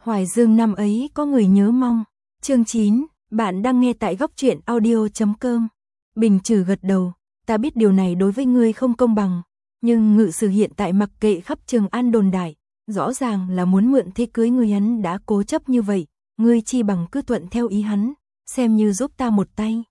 Hoài Dương năm ấy có người nhớ mong. Chương 9, bạn đang nghe tại góc truyện audio.com. Bình Trừ gật đầu, ta biết điều này đối với ngươi không công bằng, nhưng ngự sử hiện tại mặc kệ khắp Trường An đồn đại, rõ ràng là muốn mượn thế cưới ngươi, hắn đã cố chấp như vậy, ngươi chi bằng cứ thuận theo ý hắn, xem như giúp ta một tay.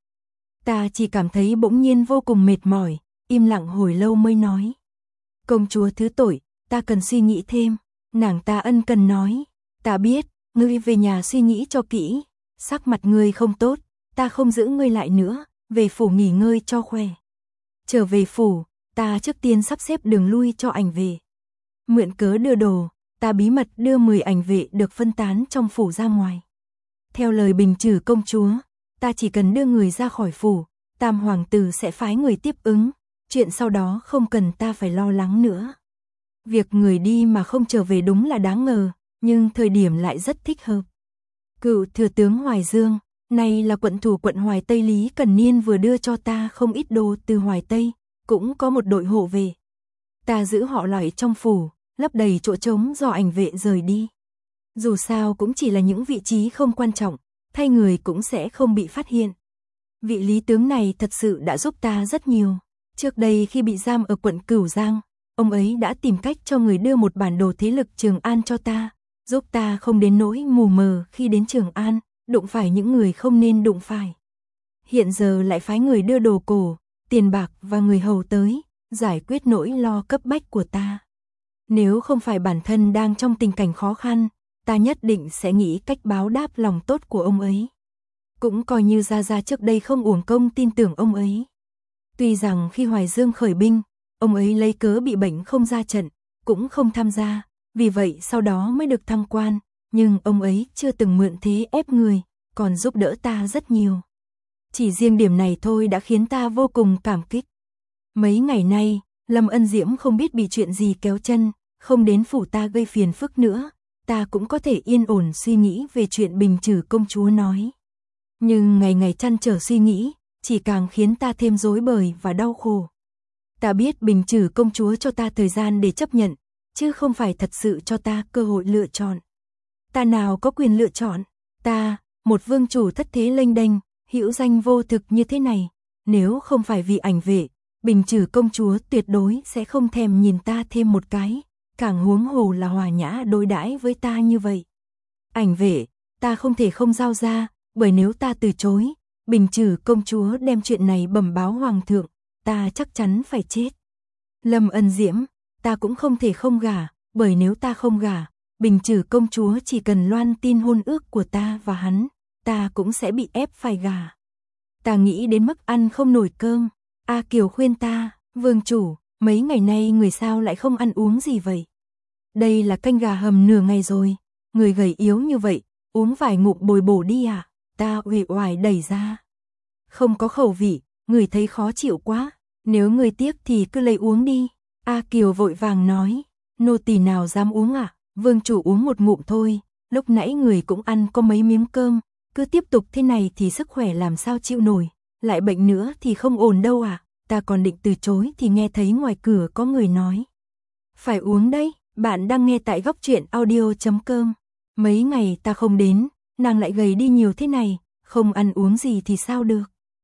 Ta chỉ cảm thấy bỗng nhiên vô cùng mệt mỏi, im lặng hồi lâu mới nói. Công chúa thứ tội, ta cần suy nghĩ thêm. Nàng ta ân cần nói, ta biết, ngươi về nhà suy nghĩ cho kỹ, sắc mặt ngươi không tốt, ta không giữ ngươi lại nữa, về phủ nghỉ ngơi cho khỏe. Trở về phủ, ta trước tiên sắp xếp đường lui cho ảnh vệ. Mượn cớ đưa đồ, ta bí mật đưa 10 ảnh vệ được phân tán trong phủ ra ngoài. Theo lời Bình Trừ công chúa, ta chỉ cần đưa người ra khỏi phủ, Tam hoàng tử sẽ phái người tiếp ứng, chuyện sau đó không cần ta phải lo lắng nữa. Việc người đi mà không trở về đúng là đáng ngờ, nhưng thời điểm lại rất thích hợp. Cựu thừa tướng Hoài Dương, này là quận thủ quận Hoài Tây Lý Cần Niên vừa đưa cho ta không ít đồ từ Hoài Tây, cũng có một đội hộ về. Ta giữ họ lại trong phủ, lấp đầy chỗ trống do ảnh vệ rời đi. Dù sao cũng chỉ là những vị trí không quan trọng, thay người cũng sẽ không bị phát hiện. Vị lý tướng này thật sự đã giúp ta rất nhiều. Trước đây khi bị giam ở quận Cửu Giang, ông ấy đã tìm cách cho người đưa một bản đồ thế lực Trường An cho ta, giúp ta không đến nỗi mù mờ khi đến Trường An, đụng phải những người không nên đụng phải. Hiện giờ lại phái người đưa đồ cổ, tiền bạc và người hầu tới, giải quyết nỗi lo cấp bách của ta. Nếu không phải bản thân đang trong tình cảnh khó khăn, ta nhất định sẽ nghĩ cách báo đáp lòng tốt của ông ấy. Cũng coi như Gia trước đây không uổng công tin tưởng ông ấy. Tuy rằng khi Hoài Dương khởi binh, ông ấy lấy cớ bị bệnh không ra trận, cũng không tham gia, vì vậy sau đó mới được thăng quan, nhưng ông ấy chưa từng mượn thế ép người, còn giúp đỡ ta rất nhiều. Chỉ riêng điểm này thôi đã khiến ta vô cùng cảm kích. Mấy ngày nay, Lâm Ân Diễm không biết bị chuyện gì kéo chân, không đến phủ ta gây phiền phức nữa, ta cũng có thể yên ổn suy nghĩ về chuyện Bình Trừ công chúa nói. Nhưng ngày ngày trăn trở suy nghĩ, chỉ càng khiến ta thêm rối bời và đau khổ. Ta biết Bình Trừ công chúa cho ta thời gian để chấp nhận, chứ không phải thật sự cho ta cơ hội lựa chọn. Ta nào có quyền lựa chọn, ta, một vương chủ thất thế lênh đênh, hữu danh vô thực như thế này, nếu không phải vì ảnh vệ, Bình Trừ công chúa tuyệt đối sẽ không thèm nhìn ta thêm một cái, càng huống hồ là hòa nhã đối đãi với ta như vậy. Ảnh vệ, ta không thể không giao ra, bởi nếu ta từ chối, Bình Trừ công chúa đem chuyện này bẩm báo hoàng thượng, ta chắc chắn phải chết. Lâm Ân Diễm, ta cũng không thể không gả, bởi nếu ta không gả, Bình Trừ công chúa chỉ cần loan tin hôn ước của ta và hắn, ta cũng sẽ bị ép phải gả. Ta nghĩ đến mức ăn không nổi cơm. A Kiều khuyên ta, vương chủ, mấy ngày nay người sao lại không ăn uống gì vậy? Đây là canh gà hầm nửa ngày rồi, người gầy yếu như vậy, uống vài ngụm bồi bổ đi à? Ta uể oải đẩy ra. Không có khẩu vị, người thấy khó chịu quá, nếu người tiếc thì cứ lấy uống đi. A Kiều vội vàng nói, nô tỳ nào dám uống à? Vương chủ uống một ngụm thôi, lúc nãy người cũng ăn có mấy miếng cơm, cứ tiếp tục thế này thì sức khỏe làm sao chịu nổi, lại bệnh nữa thì không ổn đâu à? Ta còn định từ chối thì nghe thấy ngoài cửa có người nói. Phải uống đấy, bạn đang nghe tại góc truyện audio.com. Mấy ngày ta không đến, nàng lại gầy đi nhiều thế này, không ăn uống gì thì sao được?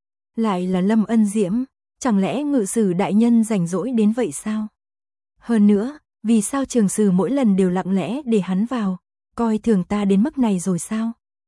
Lại là Lâm Ân Diễm, chẳng lẽ ngự sử đại nhân rảnh rỗi đến vậy sao? Hơn nữa, vì sao trường sử mỗi lần đều lặng lẽ để hắn vào, coi thường ta đến mức này rồi sao?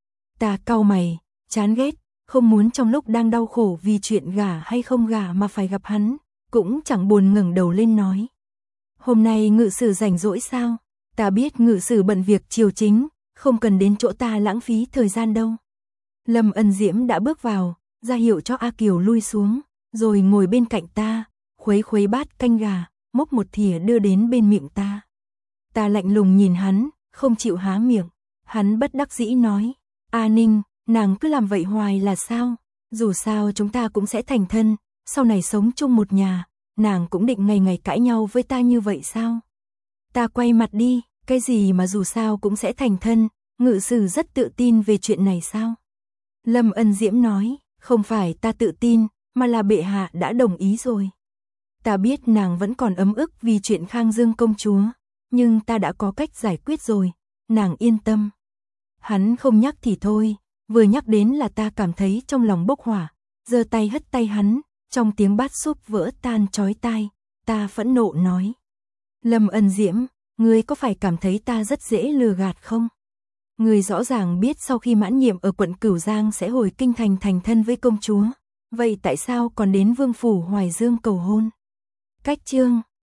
Ta cau mày, chán ghét, không muốn trong lúc đang đau khổ vì chuyện gả hay không gả mà phải gặp hắn, cũng chẳng buồn ngẩng đầu lên nói. Hôm nay ngự sử rảnh rỗi sao? Ta biết ngự sử bận việc triều chính, không cần đến chỗ ta lãng phí thời gian đâu. Lâm Ân Diễm đã bước vào, ra hiệu cho A Kiều lui xuống, rồi ngồi bên cạnh ta, khuấy khuấy bát canh gà, múc một thìa đưa đến bên miệng ta. Ta lạnh lùng nhìn hắn, không chịu há miệng. Hắn bất đắc dĩ nói, A Ninh, nàng cứ làm vậy hoài là sao? Dù sao chúng ta cũng sẽ thành thân, sau này sống chung một nhà, nàng cũng định ngày ngày cãi nhau với ta như vậy sao? Ta quay mặt đi, cái gì mà dù sao cũng sẽ thành thân, ngự sử rất tự tin về chuyện này sao? Lâm Ân Diễm nói, không phải ta tự tin, mà là bệ hạ đã đồng ý rồi. Ta biết nàng vẫn còn ấm ức vì chuyện Khang Dương công chúa, nhưng ta đã có cách giải quyết rồi, nàng yên tâm. Hắn không nhắc thì thôi, vừa nhắc đến là ta cảm thấy trong lòng bốc hỏa, giơ tay hất tay hắn, trong tiếng bát súp vỡ tan chói tai, ta phẫn nộ nói. Lâm Ân Diễm, ngươi có phải cảm thấy ta rất dễ lừa gạt không? Ngươi rõ ràng biết sau khi mãn nhiệm ở quận Cửu Giang sẽ hồi kinh thành thành thân với công chúa, vậy tại sao còn đến vương phủ Hoài Dương cầu hôn? Cách chương